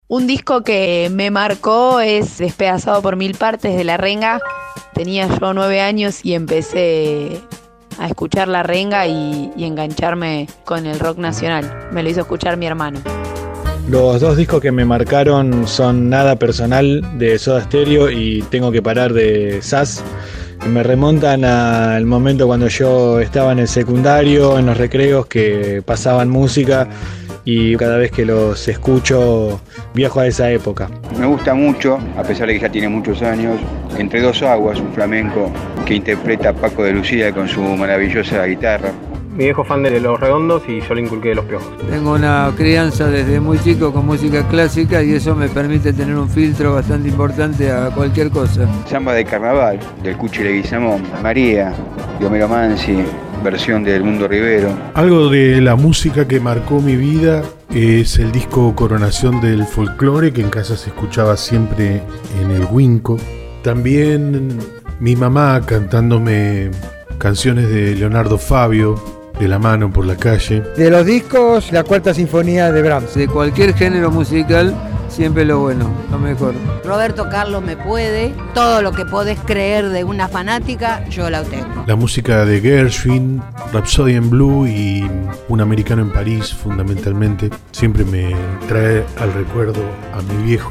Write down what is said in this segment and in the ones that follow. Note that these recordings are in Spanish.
Un disco que me marcó es Despedazado por mil partes de La Renga. Tenía yo 9 años y empecé a escuchar La Renga y engancharme con el rock nacional. Me lo hizo escuchar mi hermano. Los dos discos que me marcaron son Nada Personal de Soda Stereo y Tengo que parar de SAS. Me remontan al momento cuando yo estaba en el secundario, en los recreos que pasaban música y cada vez que los escucho viajo a esa época. Me gusta mucho, a pesar de que ya tiene muchos años, Entre dos aguas, un flamenco que interpreta Paco de Lucía con su maravillosa guitarra. Mi viejo fan de Los Redondos y yo le inculqué Los Piojos. Tengo una crianza desde muy chico con música clásica y eso me permite tener un filtro bastante importante a cualquier cosa. Samba de carnaval, del Cuchi Leguizamón, María, de Homero Mansi, versión del Mundo Rivero. Algo de la música que marcó mi vida es el disco Coronación del Folclore, que en casa se escuchaba siempre en el Winco. También mi mamá cantándome canciones de Leonardo Fabio, De la mano por la calle. De los discos, la Cuarta Sinfonía de Brahms. De cualquier género musical, siempre lo bueno, lo mejor. Roberto Carlos Me Puede, todo lo que podés creer de una fanática, yo la tengo. La música de Gershwin, Rhapsody in Blue y Un americano en París, fundamentalmente, siempre me trae al recuerdo a mi viejo.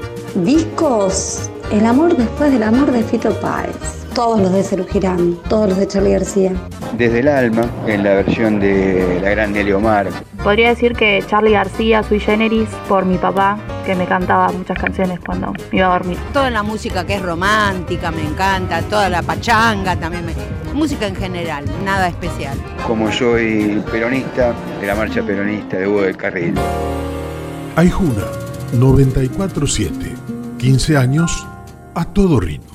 Discos, El amor después del amor de Fito Páez. Todos los de Serú Girán, todos los de Charly García. Desde el alma, en la versión de la gran Nelly Omar. Podría decir que Charly García, Sui Generis, por mi papá, que me cantaba muchas canciones cuando me iba a dormir. Toda la música que es romántica me encanta, toda la pachanga también música en general, nada especial. Como soy peronista, de la marcha peronista de Hugo del Carril. Aijuna, 94.7, 15 años a todo ritmo.